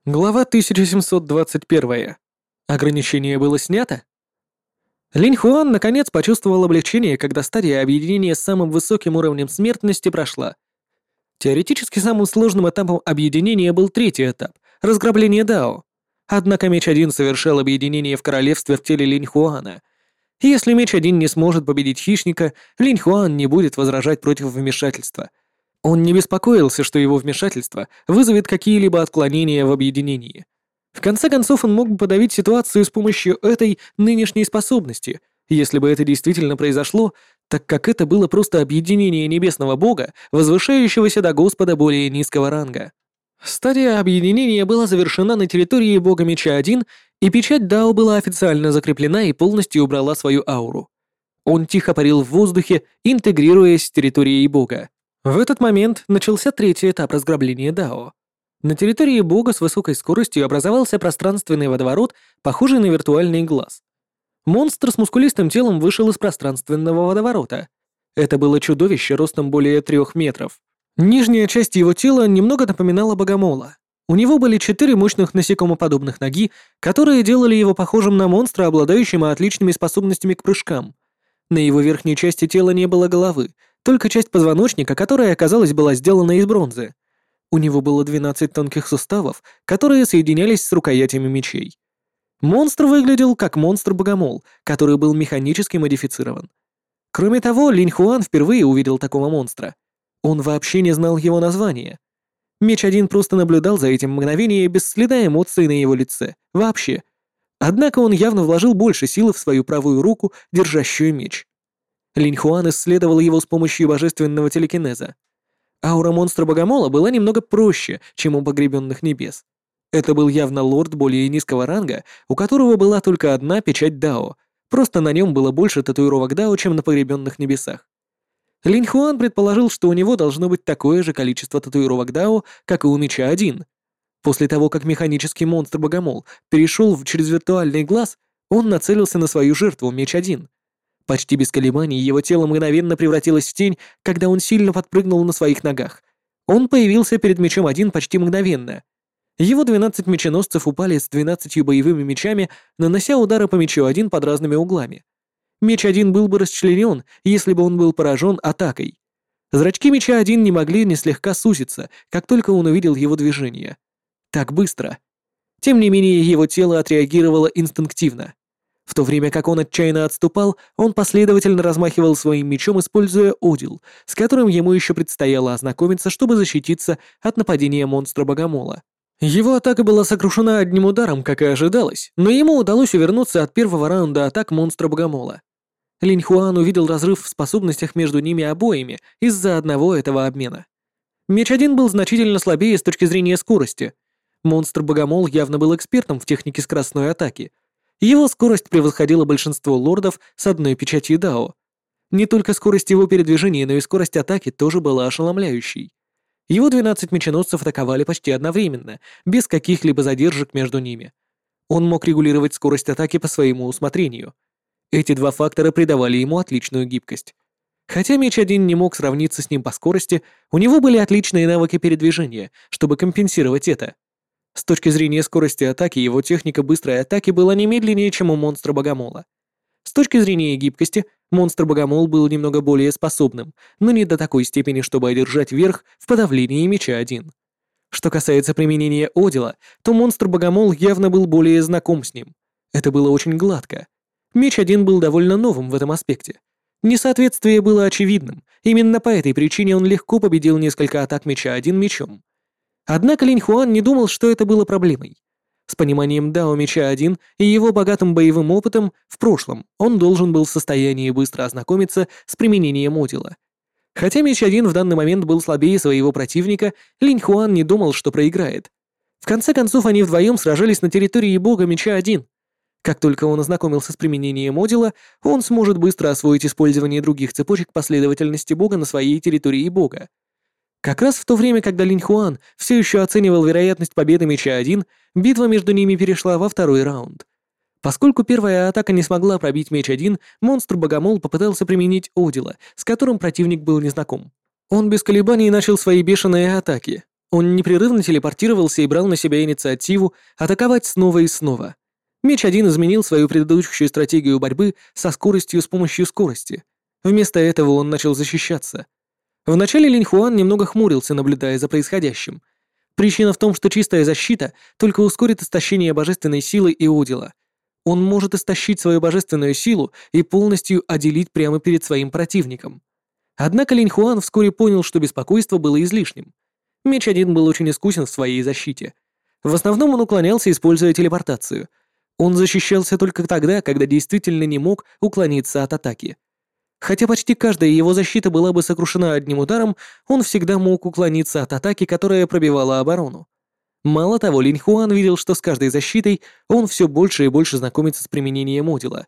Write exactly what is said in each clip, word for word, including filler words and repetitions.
Глава тысяча семьсот двадцать один. Ограничение было снято? Линь Хуан наконец почувствовал облегчение, когда стадия объединения с самым высоким уровнем смертности прошла. Теоретически самым сложным этапом объединения был третий этап — разграбление Дао. Однако Меч один совершал объединение в королевстве в теле Линь Хуана. И если Меч один не сможет победить хищника, Линь Хуан не будет возражать против вмешательства. Он не беспокоился, что его вмешательство вызовет какие-либо отклонения в объединении. В конце концов, он мог бы подавить ситуацию с помощью этой нынешней способности, если бы это действительно произошло, так как это было просто объединение небесного бога, возвышающегося до Господа более низкого ранга. Стадия объединения была завершена на территории бога Меча один, и печать Дао была официально закреплена и полностью убрала свою ауру. Он тихо парил в воздухе, интегрируясь с территорией бога. В этот момент начался третий этап разграбления Дао. На территории бога с высокой скоростью образовался пространственный водоворот, похожий на виртуальный глаз. Монстр с мускулистым телом вышел из пространственного водоворота. Это было чудовище ростом более трех метров. Нижняя часть его тела немного напоминала богомола. У него были четыре мощных насекомоподобных ноги, которые делали его похожим на монстра, обладающего отличными способностями к прыжкам. На его верхней части тела не было головы, только часть позвоночника, которая, казалось, была сделана из бронзы. У него было двенадцать тонких суставов, которые соединялись с рукоятями мечей. Монстр выглядел как монстр-богомол, который был механически модифицирован. Кроме того, Линь Хуан впервые увидел такого монстра. Он вообще не знал его названия. Меч один просто наблюдал за этим мгновением без следа эмоций на его лице. Вообще. Однако он явно вложил больше силы в свою правую руку, держащую меч. Линь Хуан исследовал его с помощью божественного телекинеза. Аура монстра-богомола была немного проще, чем у погребенных небес. Это был явно лорд более низкого ранга, у которого была только одна печать Дао, просто на нем было больше татуировок Дао, чем на погребенных небесах. Линь Хуан предположил, что у него должно быть такое же количество татуировок Дао, как и у Меча один. После того, как механический монстр-богомол перешел через виртуальный глаз, он нацелился на свою жертву Меч один. Почти без колебаний его тело мгновенно превратилось в тень, когда он сильно подпрыгнул на своих ногах. Он появился перед Мечом один почти мгновенно. Его двенадцать меченосцев упали с двенадцатью боевыми мечами, нанося удары по Мечу один под разными углами. Меч один был бы расчленен, если бы он был поражен атакой. Зрачки Меча один не могли не слегка сузиться, как только он увидел его движение. Так быстро. Тем не менее, его тело отреагировало инстинктивно. В то время как он отчаянно отступал, он последовательно размахивал своим мечом, используя Одил, с которым ему еще предстояло ознакомиться, чтобы защититься от нападения монстра-богомола. Его атака была сокрушена одним ударом, как и ожидалось, но ему удалось увернуться от первого раунда атак монстра-богомола. Линь Хуан увидел разрыв в способностях между ними обоими из-за одного этого обмена. Меч один был значительно слабее с точки зрения скорости. Монстр-богомол явно был экспертом в технике скоростной атаки. Его скорость превосходила большинство лордов с одной печатью Дао. Не только скорость его передвижения, но и скорость атаки тоже была ошеломляющей. Его двенадцать меченосцев атаковали почти одновременно, без каких-либо задержек между ними. Он мог регулировать скорость атаки по своему усмотрению. Эти два фактора придавали ему отличную гибкость. Хотя Меч один не мог сравниться с ним по скорости, у него были отличные навыки передвижения, чтобы компенсировать это. С точки зрения скорости атаки, его техника быстрой атаки была не медленнее, чем у монстра-богомола. С точки зрения гибкости, монстр-богомол был немного более способным, но не до такой степени, чтобы одержать верх в подавлении Меча один. Что касается применения Одила, то монстр-богомол явно был более знаком с ним. Это было очень гладко. Меч один был довольно новым в этом аспекте. Несоответствие было очевидным, именно по этой причине он легко победил несколько атак Меча один мечом. Однако Линь Хуан не думал, что это было проблемой. С пониманием Дао Меча один и его богатым боевым опытом в прошлом он должен был в состоянии быстро ознакомиться с применением Одила. Хотя Меч один в данный момент был слабее своего противника, Линь Хуан не думал, что проиграет. В конце концов, они вдвоем сражались на территории бога Меча один. Как только он ознакомился с применением Одила, он сможет быстро освоить использование других цепочек последовательности бога на своей территории бога. Как раз в то время, когда Линь Хуан все еще оценивал вероятность победы Меча один, битва между ними перешла во второй раунд. Поскольку первая атака не смогла пробить Меч один, монстр-богомол попытался применить Одила, с которым противник был незнаком. Он без колебаний начал свои бешеные атаки. Он непрерывно телепортировался и брал на себя инициативу атаковать снова и снова. Меч один изменил свою предыдущую стратегию борьбы со скоростью с помощью скорости. Вместо этого он начал защищаться. Вначале Линь Хуан немного хмурился, наблюдая за происходящим. Причина в том, что чистая защита только ускорит истощение божественной силы и удила. Он может истощить свою божественную силу и полностью отделить прямо перед своим противником. Однако Линь Хуан вскоре понял, что беспокойство было излишним. Меч один был очень искусен в своей защите. В основном он уклонялся, используя телепортацию. Он защищался только тогда, когда действительно не мог уклониться от атаки. Хотя почти каждая его защита была бы сокрушена одним ударом, он всегда мог уклониться от атаки, которая пробивала оборону. Мало того, Линь Хуан видел, что с каждой защитой он все больше и больше знакомится с применением удила.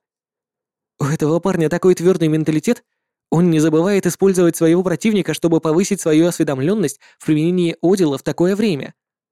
У этого парня такой твердый менталитет. Он не забывает использовать своего противника, чтобы повысить свою осведомленность в применении удила в такое время.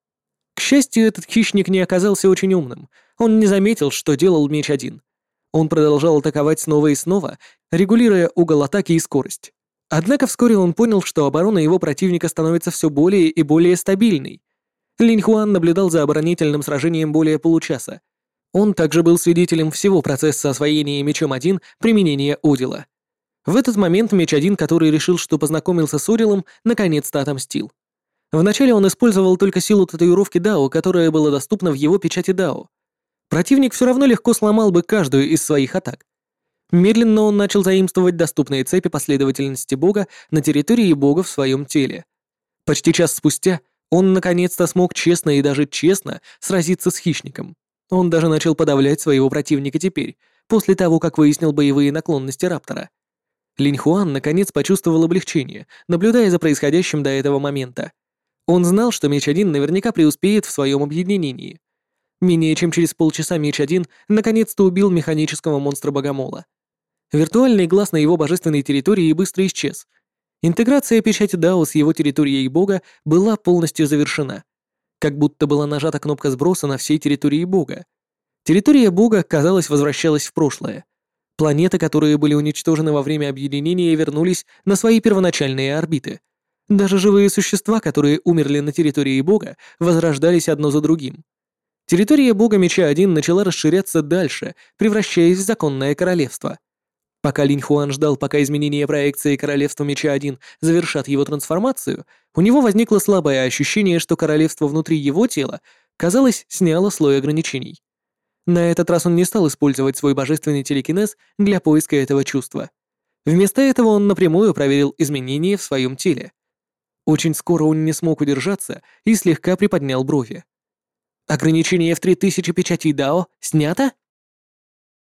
К счастью, этот хищник не оказался очень умным. Он не заметил, что делал меч один. Он продолжал атаковать снова и снова, регулируя угол атаки и скорость. Однако вскоре он понял, что оборона его противника становится все более и более стабильной. Линь Хуан наблюдал за оборонительным сражением более получаса. Он также был свидетелем всего процесса освоения мечом один применения удила. В этот момент меч один, который решил, что познакомился с удилом, наконец-то отомстил. Вначале он использовал только силу татуировки Дао, которая была доступна в его печати Дао. Противник все равно легко сломал бы каждую из своих атак. Медленно он начал заимствовать доступные цепи последовательности бога на территории бога в своем теле. Почти час спустя он наконец-то смог честно и даже честно сразиться с хищником. Он даже начал подавлять своего противника теперь, после того, как выяснил боевые наклонности Раптора. Линь Хуан наконец почувствовал облегчение, наблюдая за происходящим до этого момента. Он знал, что меч один наверняка преуспеет в своем объединении. Менее чем через полчаса меч один наконец-то убил механического монстра-богомола. Виртуальный глаз на его божественной территории быстро исчез. Интеграция печати Дао с его территорией бога была полностью завершена. Как будто была нажата кнопка сброса на всей территории бога. Территория бога, казалось, возвращалась в прошлое. Планеты, которые были уничтожены во время объединения, вернулись на свои первоначальные орбиты. Даже живые существа, которые умерли на территории бога, возрождались одно за другим. Территория бога Меча один начала расширяться дальше, превращаясь в законное королевство. Пока Линь Хуан ждал, пока изменения проекции королевства Меча один завершат его трансформацию, у него возникло слабое ощущение, что королевство внутри его тела, казалось, сняло слой ограничений. На этот раз он не стал использовать свой божественный телекинез для поиска этого чувства. Вместо этого он напрямую проверил изменения в своем теле. Очень скоро он не смог удержаться и слегка приподнял брови. «Ограничение в три тысячи печатей Дао снято?»